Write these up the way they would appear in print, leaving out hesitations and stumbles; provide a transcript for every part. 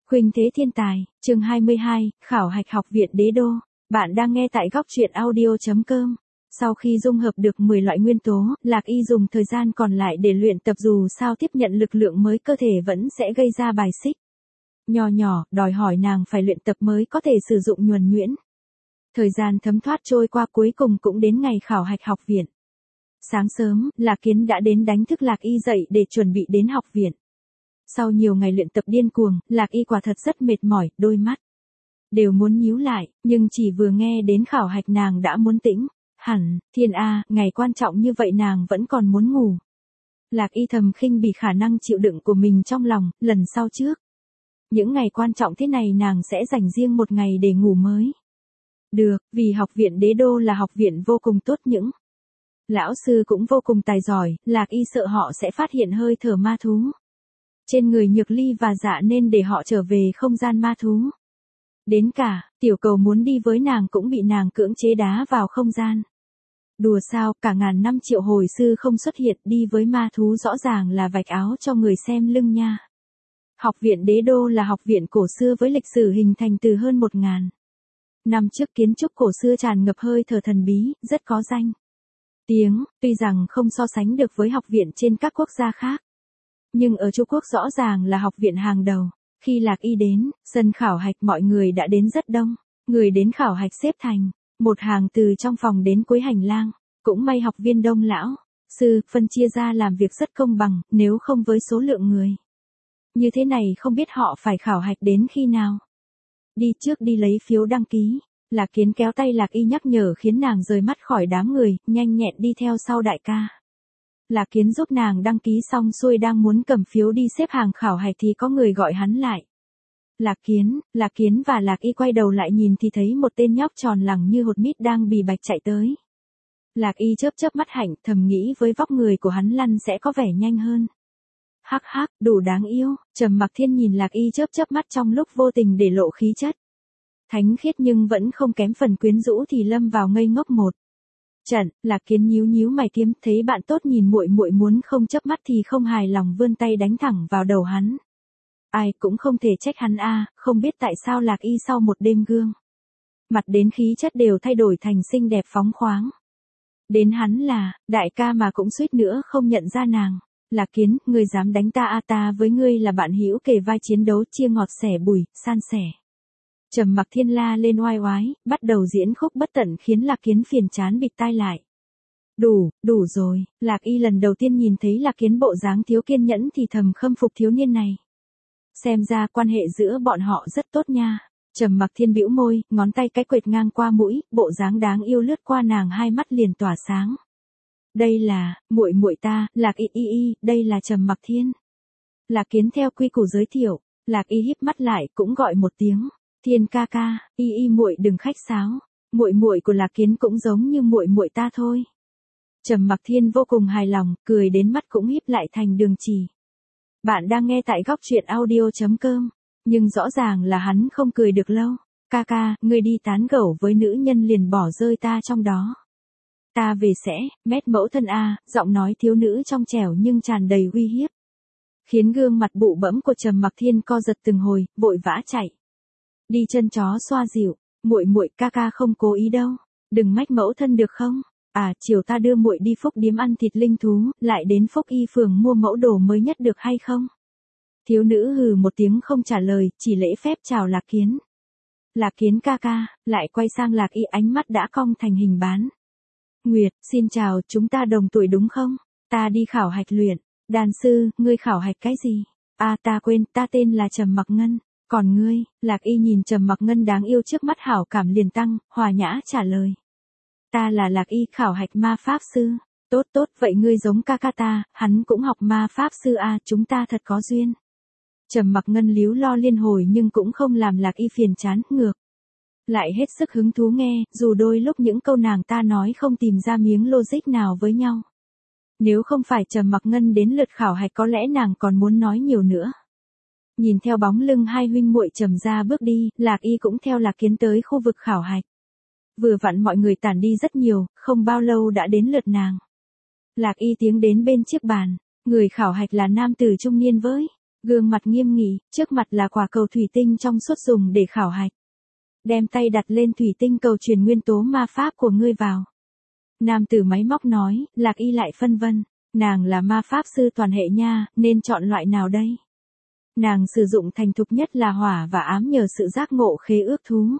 Khuynh thế thiên tài, chương 22, khảo hạch học viện Đế Đô. Bạn đang nghe tại góc truyện audio.com. Sau khi dung hợp được 10 loại nguyên tố, Lạc Y dùng thời gian còn lại để luyện tập, dù sao tiếp nhận lực lượng mới cơ thể vẫn sẽ gây ra bài xích. Nhỏ, đòi hỏi nàng phải luyện tập mới có thể sử dụng nhuần nhuyễn. Thời gian thấm thoát trôi qua, cuối cùng cũng đến ngày khảo hạch học viện. Sáng sớm, Lạc Kiến đã đến đánh thức Lạc Y dậy để chuẩn bị đến học viện. Sau nhiều ngày luyện tập điên cuồng, Lạc Y quả thật rất mệt mỏi, đôi mắt đều muốn nhíu lại, nhưng chỉ vừa nghe đến khảo hạch nàng đã muốn tĩnh hẳn. Thiên A, ngày quan trọng như vậy nàng vẫn còn muốn ngủ. Lạc Y thầm khinh bỉ khả năng chịu đựng của mình trong lòng, lần sau trước. Những ngày quan trọng thế này nàng sẽ dành riêng một ngày để ngủ mới. Được, vì học viện Đế Đô là học viện vô cùng tốt, những lão sư cũng vô cùng tài giỏi, Lạc Y sợ họ sẽ phát hiện hơi thở ma thú trên người Nhược Ly và Dạ nên để họ trở về không gian ma thú. Đến cả, Tiểu Cầu muốn đi với nàng cũng bị nàng cưỡng chế đá vào không gian. Đùa sao, cả ngàn năm Triệu Hồi Sư không xuất hiện, đi với ma thú rõ ràng là vạch áo cho người xem lưng nha. Học viện Đế Đô là học viện cổ xưa với lịch sử hình thành từ hơn 1000 năm trước, kiến trúc cổ xưa tràn ngập hơi thở thần bí, rất có danh tiếng, tuy rằng không so sánh được với học viện trên các quốc gia khác. Nhưng ở Trung Quốc rõ ràng là học viện hàng đầu. Khi Lạc Y đến, sân khảo hạch mọi người đã đến rất đông. Người đến khảo hạch xếp thành một hàng từ trong phòng đến cuối hành lang. Cũng may học viên đông lão sư phân chia ra làm việc rất công bằng, nếu không với số lượng người như thế này không biết họ phải khảo hạch đến khi nào. Đi trước đi lấy phiếu đăng ký. Lạc Kiến kéo tay Lạc Y nhắc nhở khiến nàng rời mắt khỏi đám người, nhanh nhẹn đi theo sau đại ca. Lạc Kiến giúp nàng đăng ký xong xuôi đang muốn cầm phiếu đi xếp hàng khảo hạch thì có người gọi hắn lại. Lạc Kiến và Lạc Y quay đầu lại nhìn thì thấy một tên nhóc tròn lẳng như hột mít đang bì bạch chạy tới. Lạc Y chớp mắt hạnh, thầm nghĩ với vóc người của hắn lăn sẽ có vẻ nhanh hơn. Hắc, đủ đáng yêu. Trầm Mặc Thiên nhìn Lạc Y chớp mắt trong lúc vô tình để lộ khí chất thánh khiết nhưng vẫn không kém phần quyến rũ thì lâm vào ngây ngốc một trận. Lạc Kiến nhíu mày kiếm, thấy bạn tốt nhìn muội muốn không chớp mắt thì không hài lòng vươn tay đánh thẳng vào đầu hắn. Ai cũng không thể trách hắn a, không biết tại sao Lạc Y sau một đêm gương mặt đến khí chất đều thay đổi thành xinh đẹp phóng khoáng. Đến hắn là đại ca mà cũng suýt nữa không nhận ra nàng. Lạc Kiến, ngươi dám đánh ta a? Ta với ngươi là bạn hữu kề vai chiến đấu, chia ngọt sẻ bùi, san sẻ. Trầm Mặc Thiên la lên oai, bắt đầu diễn khúc bất tận khiến Lạc Kiến phiền chán bịt tai lại. Đủ rồi. Lạc Y lần đầu tiên nhìn thấy Lạc Kiến bộ dáng thiếu kiên nhẫn thì thầm khâm phục thiếu niên này. Xem ra quan hệ giữa bọn họ rất tốt nha. Trầm Mặc Thiên bĩu môi, ngón tay cái quệt ngang qua mũi, bộ dáng đáng yêu lướt qua nàng, hai mắt liền tỏa sáng. Đây là muội ta, Lạc Y, đây là Trầm Mặc Thiên. Lạc Kiến theo quy củ giới thiệu. Lạc Y híp mắt lại cũng gọi một tiếng. Thiên ca, Y muội đừng khách sáo. Muội của Lạc Kiến cũng giống như muội ta thôi. Trầm Mặc Thiên vô cùng hài lòng, cười đến mắt cũng híp lại thành đường chỉ. Bạn đang nghe tại góc truyện audio.com, nhưng rõ ràng là hắn không cười được lâu. Ca, ngươi đi tán gẫu với nữ nhân liền bỏ rơi ta trong đó. Ta về sẽ, mét mẫu thân a, giọng nói thiếu nữ trong trẻo nhưng tràn đầy uy hiếp. Khiến gương mặt bụ bẫm của Trầm Mặc Thiên co giật từng hồi, vội vã chạy đi chân chó xoa dịu. Muội ca không cố ý đâu, đừng mách mẫu thân được không? À, chiều ta đưa muội đi Phúc Điếm ăn thịt linh thú, lại đến Phúc Y phường mua mẫu đồ mới nhất được hay không? Thiếu nữ hừ một tiếng không trả lời, chỉ lễ phép chào Lạc Kiến. Lạc Kiến ca, lại quay sang Lạc Y, ánh mắt đã cong thành hình bán nguyệt. Xin chào, chúng ta đồng tuổi đúng không? Ta đi khảo hạch luyện đàn sư, ngươi khảo hạch cái gì? À, ta quên, ta tên là Trầm Mặc Ngân. Còn ngươi? Lạc Y nhìn Trầm Mặc Ngân đáng yêu trước mắt hảo cảm liền tăng, hòa nhã trả lời. Ta là Lạc Y, khảo hạch ma pháp sư. Tốt, vậy ngươi giống ca ta, hắn cũng học ma pháp sư a, chúng ta thật có duyên. Trầm Mặc Ngân líu lo liên hồi nhưng cũng không làm Lạc Y phiền chán, ngược lại hết sức hứng thú nghe, dù đôi lúc những câu nàng ta nói không tìm ra miếng logic nào với nhau. Nếu không phải Trầm Mặc Ngân đến lượt khảo hạch có lẽ nàng còn muốn nói nhiều nữa. Nhìn theo bóng lưng hai huynh muội Trầm ra bước đi, Lạc Y cũng theo Lạc Kiến tới khu vực khảo hạch. Vừa vặn mọi người tản đi rất nhiều, không bao lâu đã đến lượt nàng. Lạc Y tiến đến bên chiếc bàn, người khảo hạch là nam tử trung niên với Gương mặt nghiêm nghị, trước mặt là quả cầu thủy tinh trong suốt dùng để khảo hạch. Đem tay đặt lên thủy tinh cầu truyền nguyên tố ma pháp của ngươi vào. Nam tử máy móc nói, Lạc Y lại phân vân. Nàng là ma pháp sư toàn hệ nha, nên chọn loại nào đây? Nàng sử dụng thành thục nhất là hỏa và ám nhờ sự giác ngộ khế ước thú.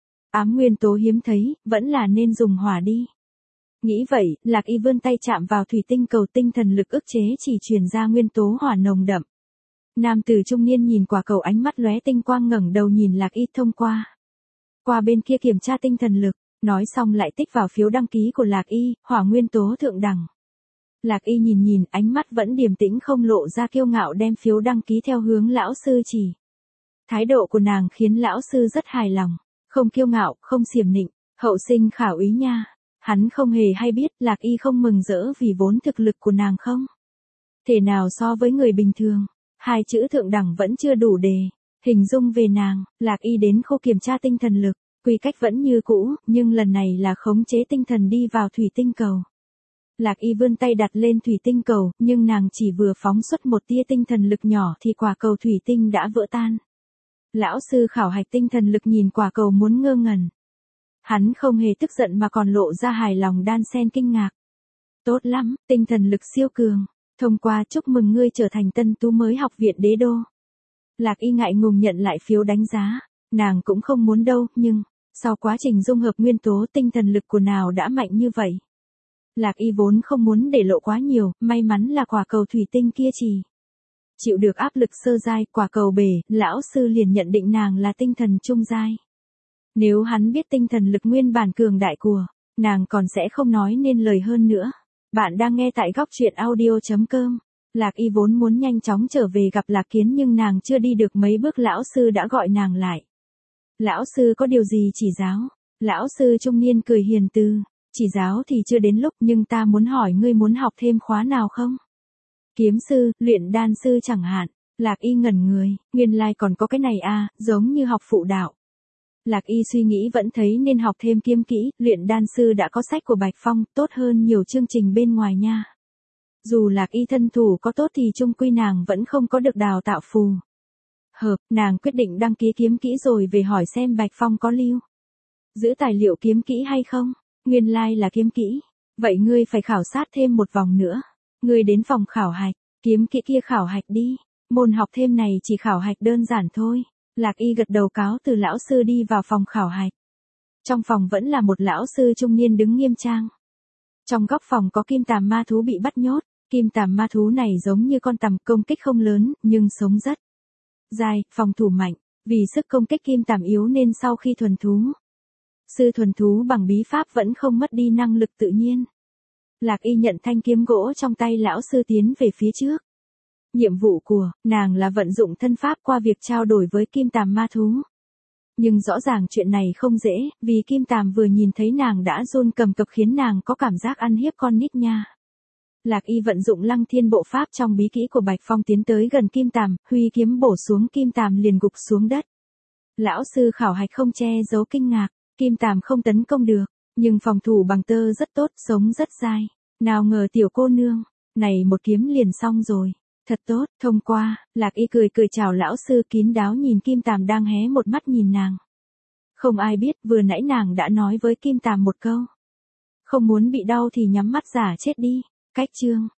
Ám nguyên tố hiếm thấy, vẫn là nên dùng hỏa đi. Nghĩ vậy, Lạc Y vươn tay chạm vào thủy tinh cầu, tinh thần lực ức chế chỉ truyền ra nguyên tố hỏa nồng đậm. Nam tử trung niên nhìn quả cầu, ánh mắt lóe tinh quang, ngẩng đầu nhìn Lạc Y thông qua. Qua bên kia kiểm tra tinh thần lực, nói xong lại tích vào phiếu đăng ký của Lạc Y, hỏa nguyên tố thượng đẳng. Lạc Y nhìn, ánh mắt vẫn điềm tĩnh không lộ ra kiêu ngạo, đem phiếu đăng ký theo hướng lão sư chỉ. Thái độ của nàng khiến lão sư rất hài lòng, không kiêu ngạo, không xiểm nịnh, hậu sinh khảo ý nha. Hắn không hề hay biết Lạc Y không mừng rỡ vì vốn thực lực của nàng không thể nào so với người bình thường. Hai chữ thượng đẳng vẫn chưa đủ để hình dung về nàng. Lạc Y đến khâu kiểm tra tinh thần lực, quy cách vẫn như cũ, nhưng lần này là khống chế tinh thần đi vào thủy tinh cầu. Lạc Y vươn tay đặt lên thủy tinh cầu, nhưng nàng chỉ vừa phóng xuất một tia tinh thần lực nhỏ thì quả cầu thủy tinh đã vỡ tan. Lão sư khảo hạch tinh thần lực nhìn quả cầu muốn ngơ ngẩn. Hắn không hề tức giận mà còn lộ ra hài lòng đan xen kinh ngạc. Tốt lắm, tinh thần lực siêu cường. Thông qua, chúc mừng ngươi trở thành tân tú mới học viện Đế Đô. Lạc Y ngại ngùng nhận lại phiếu đánh giá. Nàng cũng không muốn đâu, nhưng sau quá trình dung hợp nguyên tố, tinh thần lực của nào đã mạnh như vậy. Lạc Y vốn không muốn để lộ quá nhiều, may mắn là quả cầu thủy tinh kia chỉ chịu được áp lực sơ giai, quả cầu bể, lão sư liền nhận định nàng là tinh thần trung giai. Nếu hắn biết tinh thần lực nguyên bản cường đại của nàng còn sẽ không nói nên lời hơn nữa. Bạn đang nghe tại góc truyện audio.com. Lạc Y vốn muốn nhanh chóng trở về gặp Lạc Kiến, nhưng nàng chưa đi được mấy bước lão sư đã gọi nàng lại. Lão sư có điều gì chỉ giáo? Lão sư trung niên cười hiền từ. Chỉ giáo thì chưa đến lúc, nhưng ta muốn hỏi ngươi muốn học thêm khóa nào không? Kiếm sư, luyện đan sư chẳng hạn. Lạc Y ngẩn người, nguyên lai còn có cái này à, giống như học phụ đạo. Lạc Y suy nghĩ vẫn thấy nên học thêm kiếm kỹ, luyện đan sư đã có sách của Bạch Phong, tốt hơn nhiều chương trình bên ngoài nha. Dù Lạc Y thân thủ có tốt thì chung quy nàng vẫn không có được đào tạo phù hợp, nàng quyết định đăng ký kiếm kỹ rồi về hỏi xem Bạch Phong có lưu giữ tài liệu kiếm kỹ hay không. Nguyên lai là kiếm kỹ. Vậy ngươi phải khảo sát thêm một vòng nữa. Ngươi đến phòng khảo hạch, kiếm kỹ kia khảo hạch đi. Môn học thêm này chỉ khảo hạch đơn giản thôi. Lạc Y gật đầu cáo từ lão sư đi vào phòng khảo hạch. Trong phòng vẫn là một lão sư trung niên đứng nghiêm trang. Trong góc phòng có kim tàm ma thú bị bắt nhốt. Kim tàm ma thú này giống như con tằm, công kích không lớn, nhưng sống rất dài, phòng thủ mạnh. Vì sức công kích kim tàm yếu nên sau khi thuần thú, sư thuần thú bằng bí pháp vẫn không mất đi năng lực tự nhiên. Lạc Y nhận thanh kiếm gỗ trong tay lão sư tiến về phía trước. Nhiệm vụ của nàng là vận dụng thân pháp qua việc trao đổi với kim tàm ma thú. Nhưng rõ ràng chuyện này không dễ, vì kim tàm vừa nhìn thấy nàng đã run cầm cập khiến nàng có cảm giác ăn hiếp con nít nha. Lạc Y vận dụng Lăng Thiên bộ pháp trong bí kỹ của Bạch Phong tiến tới gần kim tàm, huy kiếm bổ xuống, kim tàm liền gục xuống đất. Lão sư khảo hạch không che giấu kinh ngạc, kim tàm không tấn công được, nhưng phòng thủ bằng tơ rất tốt, sống rất dai. Nào ngờ tiểu cô nương này một kiếm liền xong rồi. Thật tốt, thông qua. Lạc Y cười chào lão sư, kín đáo nhìn kim tàm đang hé một mắt nhìn nàng. Không ai biết vừa nãy nàng đã nói với kim tàm một câu. Không muốn bị đau thì nhắm mắt giả chết đi. Cách chương.